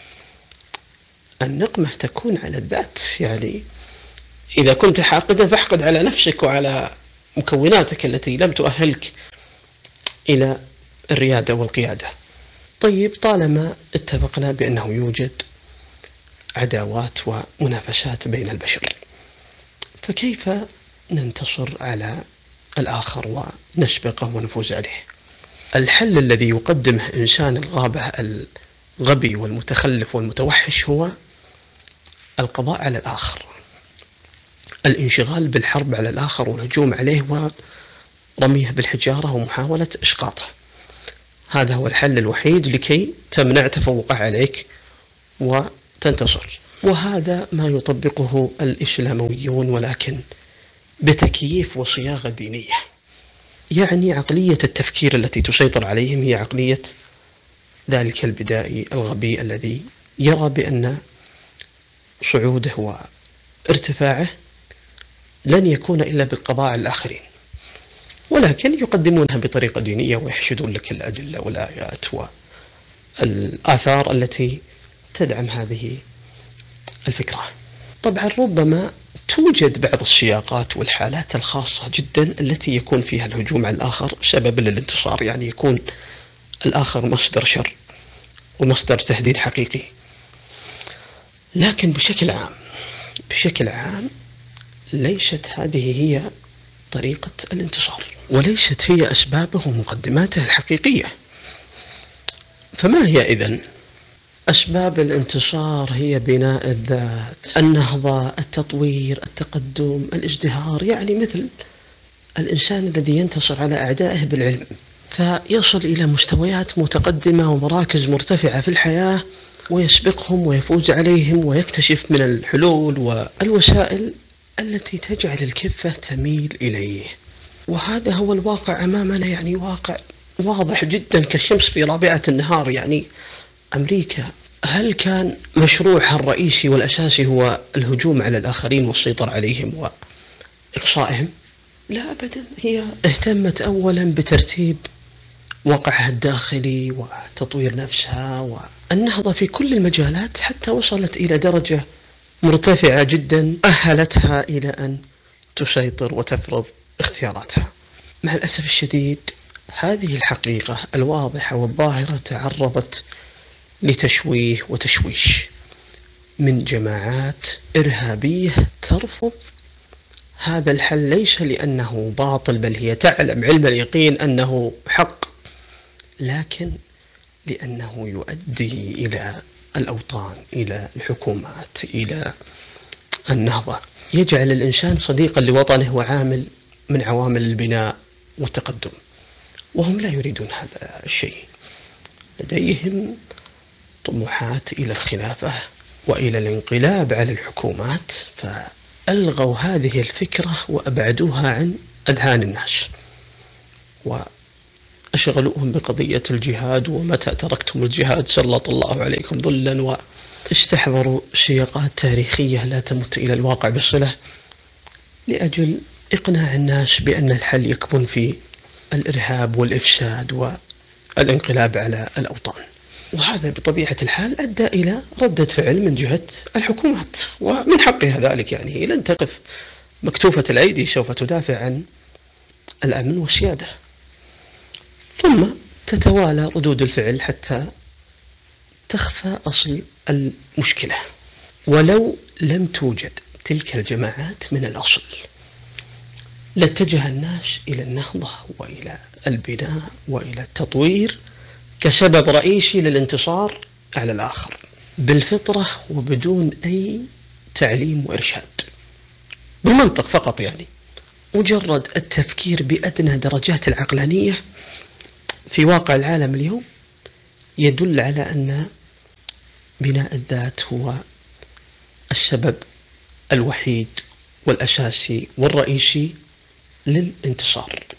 النقمة تكون على الذات، يعني إذا كنت حاقدا فاحقد على نفسك وعلى مكوناتك التي لم تؤهلك إلى الريادة والقيادة. طيب، طالما اتفقنا بأنه يوجد عداوات ومنافسات بين البشر، فكيف ننتصر على الآخر ونسبقه ونفوز عليه؟ الحل الذي يقدمه إنسان الغابة الغبي والمتخلف والمتوحش هو القضاء على الآخر، الانشغال بالحرب على الآخر والهجوم عليه ورميه بالحجارة ومحاولة إسقاطه. هذا هو الحل الوحيد لكي تمنع تفوقه عليك وتنتصر. وهذا ما يطبقه الإسلاميون، ولكن بتكييف وصياغة دينية. يعني عقلية التفكير التي تسيطر عليهم هي عقلية ذلك البدائي الغبي الذي يرى بأن صعوده وارتفاعه لن يكون إلا بالقضاء على الآخرين، ولكن يقدمونها بطريقة دينية ويحشدون لك الأدلة والآيات والآثار التي تدعم هذه الفكرة. طبعا ربما توجد بعض السياقات والحالات الخاصة جدا التي يكون فيها الهجوم على الآخر سبب للانتصار، يعني يكون الآخر مصدر شر ومصدر تهديد حقيقي. لكن بشكل عام ليست هذه هي طريقة الانتصار، وليست هي أسبابه ومقدماته الحقيقية. فما هي إذن أسباب الانتصار؟ هي بناء الذات، النهضة، التطوير، التقدم، الازدهار. يعني مثل الإنسان الذي ينتصر على أعدائه بالعلم فيصل إلى مستويات متقدمة ومراكز مرتفعة في الحياة ويسبقهم ويفوز عليهم ويكتشف من الحلول والوسائل التي تجعل الكفة تميل إليه. وهذا هو الواقع أمامنا، يعني واقع واضح جدا كالشمس في رابعة النهار. يعني أمريكا هل كان مشروعها الرئيسي والأساسي هو الهجوم على الآخرين والسيطرة عليهم وإقصائهم؟ لا أبدا، هي اهتمت أولا بترتيب واقعها الداخلي وتطوير نفسها والنهضة في كل المجالات، حتى وصلت إلى درجة مرتفعة جدا أهلتها إلى أن تسيطر وتفرض اختياراتها. مع الأسف الشديد هذه الحقيقة الواضحة والظاهرة تعرضت لتشويه وتشويش من جماعات إرهابية ترفض هذا الحل، ليس لأنه باطل بل هي تعلم علم اليقين أنه حق، لكن لأنه يؤدي إلى الأوطان، إلى الحكومات، إلى النهضة، يجعل الإنسان صديقا لوطنه وعامل من عوامل البناء والتقدم. وهم لا يريدون هذا الشيء، لديهم طموحات إلى الخلافة وإلى الانقلاب على الحكومات، فألغوا هذه الفكرة وأبعدوها عن أذهان الناس وأشغلوهم بقضية الجهاد، ومتى تركتم الجهاد سلط الله عليكم ظلا، واستحضروا سياقات تاريخية لا تمت إلى الواقع بصلة لأجل إقناع الناس بأن الحل يكمن في الإرهاب والإفساد والانقلاب على الأوطان. وهذا بطبيعة الحال أدى إلى ردة فعل من جهة الحكومات، ومن حقها ذلك. يعني هي لن تقف مكتوفة الأيدي، سوف تدافع عن الأمن والسيادة. ثم تتوالى ردود الفعل حتى تخفى أصل المشكلة. ولو لم توجد تلك الجماعات من الأصل لاتجه الناس إلى النهضة وإلى البناء وإلى التطوير كسبب رئيسي للانتصار على الآخر بالفطرة وبدون أي تعليم وإرشاد، بالمنطق فقط. يعني مجرد التفكير بأدنى درجات العقلانية في واقع العالم اليوم يدل على أن بناء الذات هو السبب الوحيد والأساسي والرئيسي للانتصار.